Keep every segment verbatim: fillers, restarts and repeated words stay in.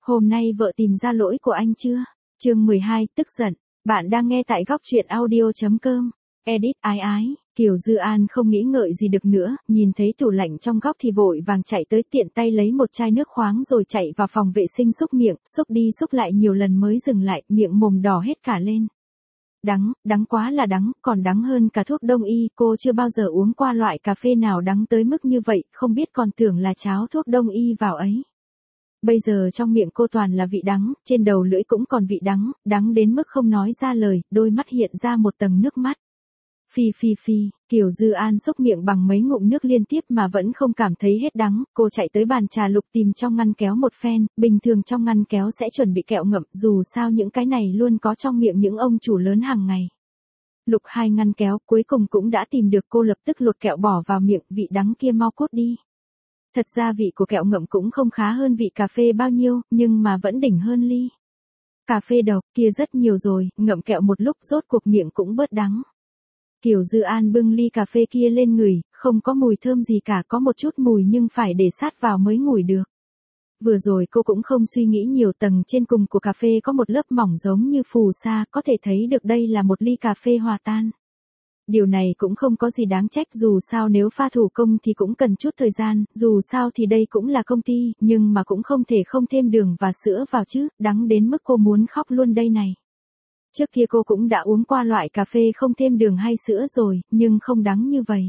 Hôm nay vợ tìm ra lỗi của anh chưa? Chương mười hai, tức giận. Bạn đang nghe tại góc truyện audio chấm com. Edit ái ái. Kiều Dư An không nghĩ ngợi gì được nữa, nhìn thấy tủ lạnh trong góc thì vội vàng chạy tới tiện tay lấy một chai nước khoáng rồi chạy vào phòng vệ sinh xúc miệng, xúc đi xúc lại nhiều lần mới dừng lại, miệng mồm đỏ hết cả lên. Đắng, đắng quá là đắng, còn đắng hơn cả thuốc đông y, cô chưa bao giờ uống qua loại cà phê nào đắng tới mức như vậy, không biết còn tưởng là cháo thuốc đông y vào ấy. Bây giờ trong miệng cô toàn là vị đắng, trên đầu lưỡi cũng còn vị đắng, đắng đến mức không nói ra lời, đôi mắt hiện ra một tầng nước mắt. Phi phi phi, Kiều Dư An xúc miệng bằng mấy ngụm nước liên tiếp mà vẫn không cảm thấy hết đắng, cô chạy tới bàn trà lục tìm trong ngăn kéo một phen, bình thường trong ngăn kéo sẽ chuẩn bị kẹo ngậm, dù sao những cái này luôn có trong miệng những ông chủ lớn hàng ngày. Lục hai ngăn kéo, cuối cùng cũng đã tìm được, cô lập tức lột kẹo bỏ vào miệng, vị đắng kia mau cốt đi. Thật ra vị của kẹo ngậm cũng không khá hơn vị cà phê bao nhiêu, nhưng mà vẫn đỉnh hơn ly cà phê độc kia rất nhiều rồi, ngậm kẹo một lúc rốt cuộc miệng cũng bớt đắng. Kiều Dư An bưng ly cà phê kia lên ngửi, không có mùi thơm gì cả, có một chút mùi nhưng phải để sát vào mới ngửi được. Vừa rồi cô cũng không suy nghĩ nhiều, tầng trên cùng của cà phê có một lớp mỏng giống như phù sa, có thể thấy được đây là một ly cà phê hòa tan. Điều này cũng không có gì đáng trách, dù sao nếu pha thủ công thì cũng cần chút thời gian, dù sao thì đây cũng là công ty, nhưng mà cũng không thể không thêm đường và sữa vào chứ, đắng đến mức cô muốn khóc luôn đây này. Trước kia cô cũng đã uống qua loại cà phê không thêm đường hay sữa rồi, nhưng không đắng như vậy.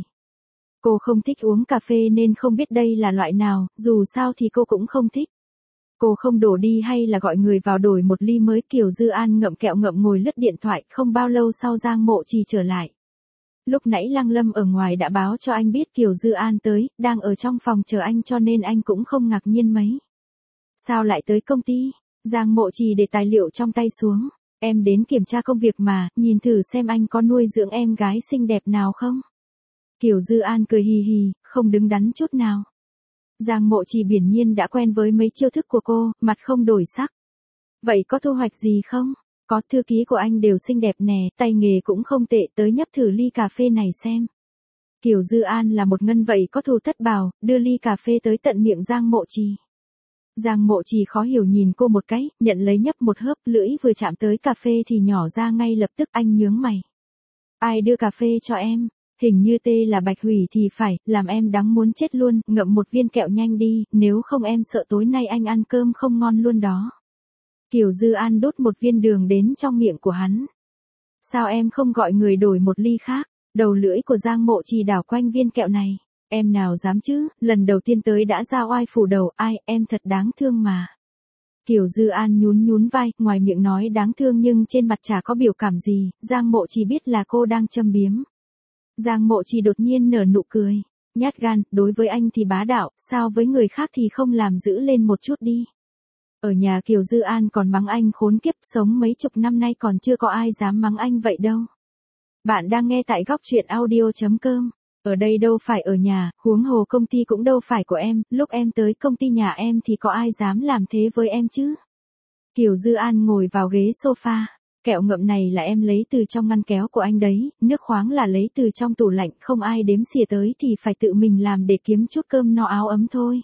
Cô không thích uống cà phê nên không biết đây là loại nào, dù sao thì cô cũng không thích. Cô không đổ đi hay là gọi người vào đổi một ly mới. Kiều Dư An ngậm kẹo ngậm ngồi lướt điện thoại, không bao lâu sau Giang Mộ Trì trở lại. Lúc nãy Lăng Lâm ở ngoài đã báo cho anh biết Kiều Dư An tới, đang ở trong phòng chờ anh cho nên anh cũng không ngạc nhiên mấy. Sao lại tới công ty? Giang Mộ Trì để tài liệu trong tay xuống. Em đến kiểm tra công việc mà, nhìn thử xem anh có nuôi dưỡng em gái xinh đẹp nào không? Kiều Dư An cười hì hì, không đứng đắn chút nào. Giang Mộ Trì hiển nhiên đã quen với mấy chiêu thức của cô, mặt không đổi sắc. Vậy có thu hoạch gì không? Có, thư ký của anh đều xinh đẹp nè, tay nghề cũng không tệ, tới nhấp thử ly cà phê này xem. Kiều Dư An là một ngân vậy có thù thất bào, đưa ly cà phê tới tận miệng Giang Mộ Trì. Giang Mộ Trì khó hiểu nhìn cô một cái, nhận lấy nhấp một hớp, lưỡi vừa chạm tới cà phê thì nhỏ ra ngay lập tức. Anh nhướng mày. Ai đưa cà phê cho em? Hình như tê là Bạch Hủy thì phải, làm em đắng muốn chết luôn, ngậm một viên kẹo nhanh đi, nếu không em sợ tối nay anh ăn cơm không ngon luôn đó. Kiều Dư An đốt một viên đường đến trong miệng của hắn. Sao em không gọi người đổi một ly khác? Đầu lưỡi của Giang Mộ Trì đảo quanh viên kẹo này. Em nào dám chứ, lần đầu tiên tới đã ra oai phủ đầu, ai, em thật đáng thương mà. Kiều Dư An nhún nhún vai, ngoài miệng nói đáng thương nhưng trên mặt chả có biểu cảm gì, Giang Mộ Trì biết là cô đang châm biếm. Giang Mộ Trì đột nhiên nở nụ cười. Nhát gan, đối với anh thì bá đạo, sao với người khác thì không làm giữ lên một chút đi. Ở nhà Kiều Dư An còn mắng anh khốn kiếp, sống mấy chục năm nay còn chưa có ai dám mắng anh vậy đâu. Bạn đang nghe tại góc truyện audio chấm com. Ở đây đâu phải ở nhà, huống hồ công ty cũng đâu phải của em, lúc em tới công ty nhà em thì có ai dám làm thế với em chứ? Kiều Dư An ngồi vào ghế sofa, kẹo ngậm này là em lấy từ trong ngăn kéo của anh đấy, nước khoáng là lấy từ trong tủ lạnh, không ai đếm xỉa tới thì phải tự mình làm để kiếm chút cơm no áo ấm thôi.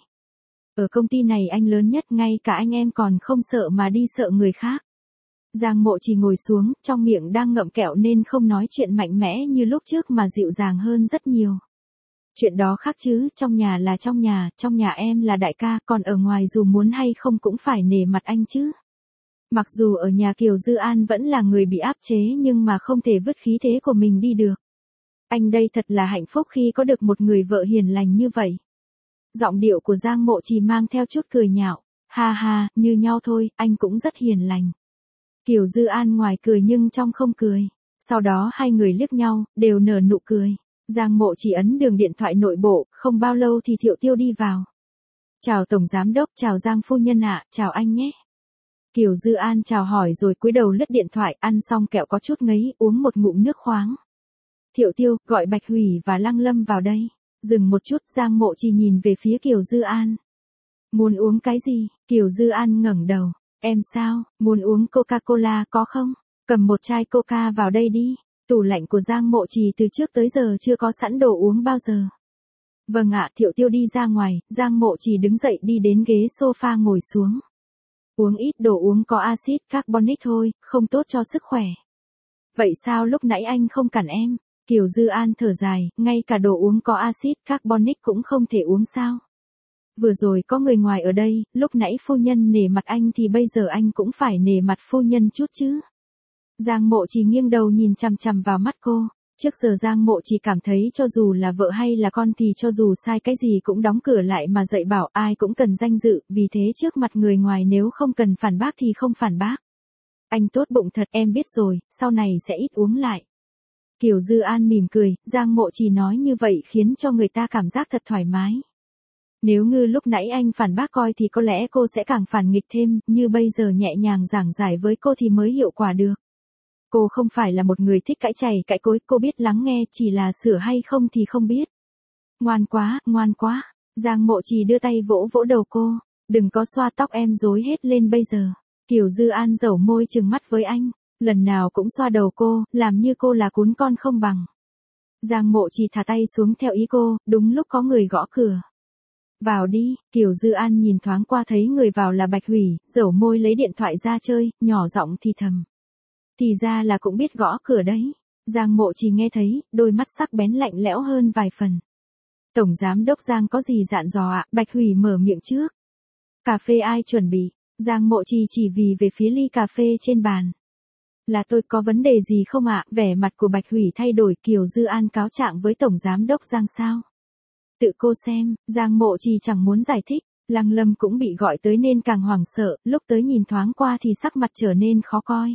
Ở công ty này anh lớn nhất, ngay cả anh em còn không sợ mà đi sợ người khác. Giang Mộ Trì ngồi xuống, trong miệng đang ngậm kẹo nên không nói chuyện mạnh mẽ như lúc trước mà dịu dàng hơn rất nhiều. Chuyện đó khác chứ, trong nhà là trong nhà, trong nhà em là đại ca, còn ở ngoài dù muốn hay không cũng phải nể mặt anh chứ. Mặc dù ở nhà Kiều Dư An vẫn là người bị áp chế nhưng mà không thể vứt khí thế của mình đi được. Anh đây thật là hạnh phúc khi có được một người vợ hiền lành như vậy. Giọng điệu của Giang Mộ Trì mang theo chút cười nhạo. Ha ha, như nhau thôi, anh cũng rất hiền lành. Kiều Dư An ngoài cười nhưng trong không cười. Sau đó hai người liếc nhau, đều nở nụ cười. Giang Mộ Trì ấn đường điện thoại nội bộ, không bao lâu thì Thiệu Tiêu đi vào. Chào Tổng Giám Đốc, chào Giang Phu Nhân ạ, chào anh nhé. Kiều Dư An chào hỏi rồi cúi đầu lướt điện thoại, ăn xong kẹo có chút ngấy, uống một ngụm nước khoáng. Thiệu Tiêu, gọi Bạch Hủy và Lăng Lâm vào đây. Dừng một chút, Giang Mộ Trì nhìn về phía Kiều Dư An. Muốn uống cái gì? Kiều Dư An ngẩng đầu. Em sao, muốn uống Coca-Cola có không? Cầm một chai Coca vào đây đi. Tủ lạnh của Giang Mộ Trì từ trước tới giờ chưa có sẵn đồ uống bao giờ. Vâng ạ, Thiệu Tiêu đi ra ngoài, Giang Mộ Trì đứng dậy đi đến ghế sofa ngồi xuống. Uống ít đồ uống có axit carbonic thôi, không tốt cho sức khỏe. Vậy sao lúc nãy anh không cản em? Kiều Dư An thở dài, ngay cả đồ uống có axit carbonic cũng không thể uống sao? Vừa rồi có người ngoài ở đây, lúc nãy phu nhân nể mặt anh thì bây giờ anh cũng phải nể mặt phu nhân chút chứ. Giang Mộ Trì nghiêng đầu nhìn chằm chằm vào mắt cô. Trước giờ Giang Mộ Trì cảm thấy cho dù là vợ hay là con thì cho dù sai cái gì cũng đóng cửa lại mà dạy bảo ai cũng cần danh dự, vì thế trước mặt người ngoài nếu không cần phản bác thì không phản bác. Anh tốt bụng thật, em biết rồi, sau này sẽ ít uống lại. Kiều Dư An mỉm cười, Giang Mộ Trì nói như vậy khiến cho người ta cảm giác thật thoải mái. Nếu như lúc nãy anh phản bác coi thì có lẽ cô sẽ càng phản nghịch thêm, như bây giờ nhẹ nhàng giảng giải với cô thì mới hiệu quả được. Cô không phải là một người thích cãi chày cãi cối, cô biết lắng nghe, chỉ là sửa hay không thì không biết. Ngoan quá, ngoan quá. Giang Mộ Trì đưa tay vỗ vỗ đầu cô. Đừng có xoa tóc em rối hết lên bây giờ. Kiều Dư An dẩu môi trừng mắt với anh. Lần nào cũng xoa đầu cô, làm như cô là cún con không bằng. Giang Mộ Trì thả tay xuống theo ý cô, đúng lúc có người gõ cửa. Vào đi, Kiều Dư An nhìn thoáng qua thấy người vào là Bạch Hủy, dẩu môi lấy điện thoại ra chơi, nhỏ giọng thì thầm. Thì ra là cũng biết gõ cửa đấy. Giang Mộ Trì nghe thấy, đôi mắt sắc bén lạnh lẽo hơn vài phần. Tổng giám đốc Giang có gì dặn dò ạ? Bạch Hủy mở miệng trước. Cà phê ai chuẩn bị? Giang Mộ Trì chỉ vì về phía ly cà phê trên bàn. Là tôi có vấn đề gì không ạ? Vẻ mặt của Bạch Hủy thay đổi. Kiều Dư An cáo trạng với tổng giám đốc Giang sao? Tự cô xem, Giang Mộ Trì chẳng muốn giải thích. Lăng Lâm cũng bị gọi tới nên càng hoảng sợ, lúc tới nhìn thoáng qua thì sắc mặt trở nên khó coi.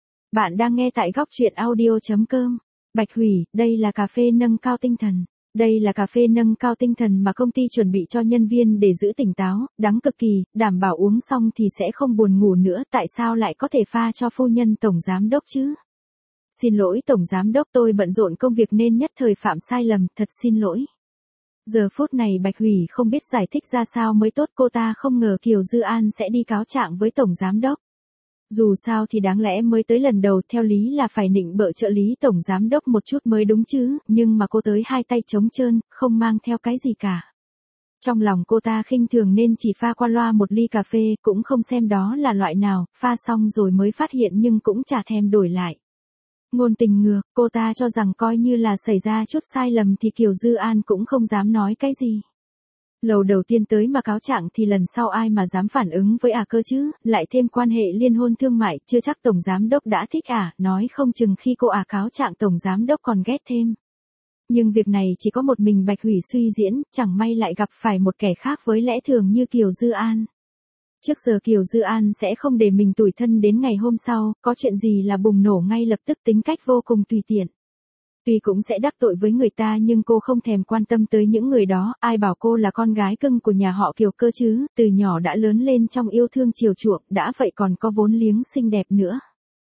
Bạn đang nghe tại góc truyện audio.com. Bạch Hủy, đây là cà phê nâng cao tinh thần. Đây là cà phê nâng cao tinh thần mà công ty chuẩn bị cho nhân viên để giữ tỉnh táo, đắng cực kỳ, đảm bảo uống xong thì sẽ không buồn ngủ nữa. Tại sao lại có thể pha cho phu nhân tổng giám đốc chứ? Xin lỗi tổng giám đốc, tôi bận rộn công việc nên nhất thời phạm sai lầm, thật xin lỗi. Giờ phút này Bạch Hủy không biết giải thích ra sao mới tốt, cô ta không ngờ Kiều Dư An sẽ đi cáo trạng với tổng giám đốc. Dù sao thì đáng lẽ mới tới lần đầu, theo lý là phải nịnh bợ trợ lý tổng giám đốc một chút mới đúng chứ, nhưng mà cô tới hai tay trống trơn, không mang theo cái gì cả. Trong lòng cô ta khinh thường nên chỉ pha qua loa một ly cà phê, cũng không xem đó là loại nào, pha xong rồi mới phát hiện nhưng cũng chả thèm đổi lại. Ngôn tình ngược, cô ta cho rằng coi như là xảy ra chút sai lầm thì Kiều Dư An cũng không dám nói cái gì. Lầu đầu tiên tới mà cáo trạng thì lần sau ai mà dám phản ứng với à cơ chứ, lại thêm quan hệ liên hôn thương mại, chưa chắc tổng giám đốc đã thích à, nói không chừng khi cô à cáo trạng tổng giám đốc còn ghét thêm. Nhưng việc này chỉ có một mình Bạch Hủy suy diễn, chẳng may lại gặp phải một kẻ khác với lẽ thường như Kiều Dư An. Trước giờ Kiều Dư An sẽ không để mình tủi thân đến ngày hôm sau, có chuyện gì là bùng nổ ngay lập tức, tính cách vô cùng tùy tiện. Tuy cũng sẽ đắc tội với người ta nhưng cô không thèm quan tâm tới những người đó, ai bảo cô là con gái cưng của nhà họ Kiều cơ chứ, từ nhỏ đã lớn lên trong yêu thương chiều chuộng, đã vậy còn có vốn liếng xinh đẹp nữa.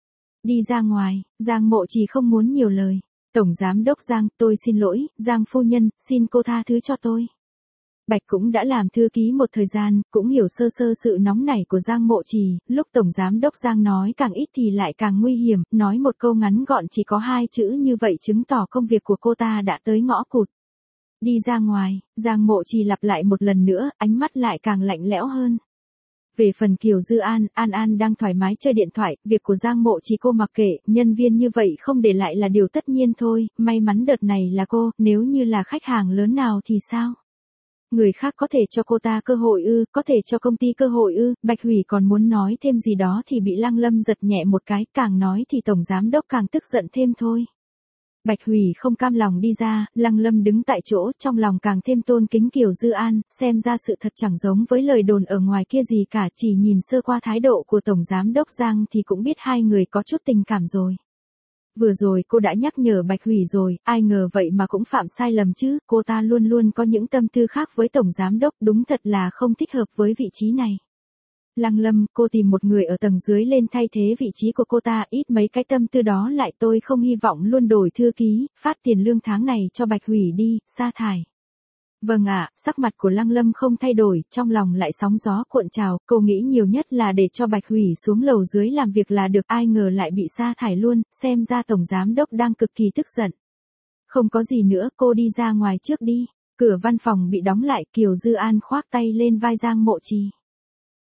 Đi ra ngoài, Giang Mộ Trì không muốn nhiều lời. Tổng giám đốc Giang, tôi xin lỗi, Giang phu nhân, xin cô tha thứ cho tôi. Bạch cũng đã làm thư ký một thời gian, cũng hiểu sơ sơ sự nóng nảy của Giang Mộ Trì, lúc tổng giám đốc Giang nói càng ít thì lại càng nguy hiểm, nói một câu ngắn gọn chỉ có hai chữ như vậy chứng tỏ công việc của cô ta đã tới ngõ cụt. Đi ra ngoài, Giang Mộ Trì lặp lại một lần nữa, ánh mắt lại càng lạnh lẽo hơn. Về phần Kiều Dư An, An An đang thoải mái chơi điện thoại, việc của Giang Mộ Trì cô mặc kệ, nhân viên như vậy không để lại là điều tất nhiên thôi, may mắn đợt này là cô, nếu như là khách hàng lớn nào thì sao? Người khác có thể cho cô ta cơ hội ư, có thể cho công ty cơ hội ư, Bạch Hủy còn muốn nói thêm gì đó thì bị Lăng Lâm giật nhẹ một cái, càng nói thì tổng giám đốc càng tức giận thêm thôi. Bạch Hủy không cam lòng đi ra, Lăng Lâm đứng tại chỗ, trong lòng càng thêm tôn kính Kiều Dư An, xem ra sự thật chẳng giống với lời đồn ở ngoài kia gì cả, chỉ nhìn sơ qua thái độ của tổng giám đốc Giang thì cũng biết hai người có chút tình cảm rồi. Vừa rồi cô đã nhắc nhở Bạch Hủy rồi, ai ngờ vậy mà cũng phạm sai lầm chứ, cô ta luôn luôn có những tâm tư khác với tổng giám đốc, đúng thật là không thích hợp với vị trí này. Lăng Lâm, cô tìm một người ở tầng dưới lên thay thế vị trí của cô ta, ít mấy cái tâm tư đó lại, tôi không hy vọng luôn đổi thư ký, phát tiền lương tháng này cho Bạch Hủy đi, sa thải. Vâng ạ, sắc mặt của Lăng Lâm không thay đổi, trong lòng lại sóng gió cuộn trào, cô nghĩ nhiều nhất là để cho Bạch Hủy xuống lầu dưới làm việc là được, ai ngờ lại bị sa thải luôn, xem ra tổng giám đốc đang cực kỳ tức giận. Không có gì nữa, cô đi ra ngoài trước đi. Cửa văn phòng bị đóng lại, Kiều Dư An khoác tay lên vai Giang Mộ Trì.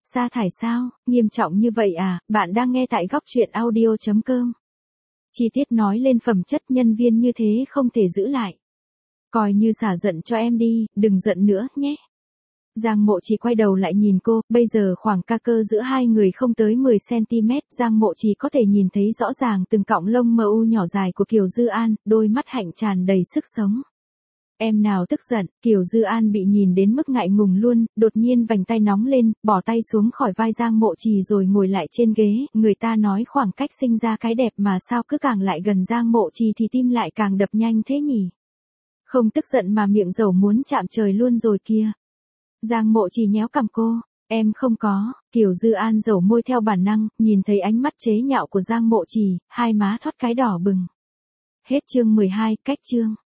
Sa thải sao, nghiêm trọng như vậy à, bạn đang nghe tại góc truyện audio.com. Chi tiết nói lên phẩm chất nhân viên như thế không thể giữ lại. Coi như xả giận cho em đi, đừng giận nữa, nhé. Giang Mộ Trì quay đầu lại nhìn cô, bây giờ khoảng ca cơ giữa hai người không tới mười xăng-ti-mét, Giang Mộ Trì có thể nhìn thấy rõ ràng từng cọng lông mờ u nhỏ dài của Kiều Dư An, đôi mắt hạnh tràn đầy sức sống. Em nào tức giận, Kiều Dư An bị nhìn đến mức ngại ngùng luôn, đột nhiên vành tay nóng lên, bỏ tay xuống khỏi vai Giang Mộ Trì rồi ngồi lại trên ghế, người ta nói khoảng cách sinh ra cái đẹp mà sao cứ càng lại gần Giang Mộ Trì thì tim lại càng đập nhanh thế nhỉ. Không tức giận mà miệng dầu muốn chạm trời luôn rồi kia. Giang Mộ Trì nhéo cằm cô, em không có, Kiều Dư An dầu môi theo bản năng, nhìn thấy ánh mắt chế nhạo của Giang Mộ Trì, hai má thoát cái đỏ bừng. Hết chương mười hai, cách chương.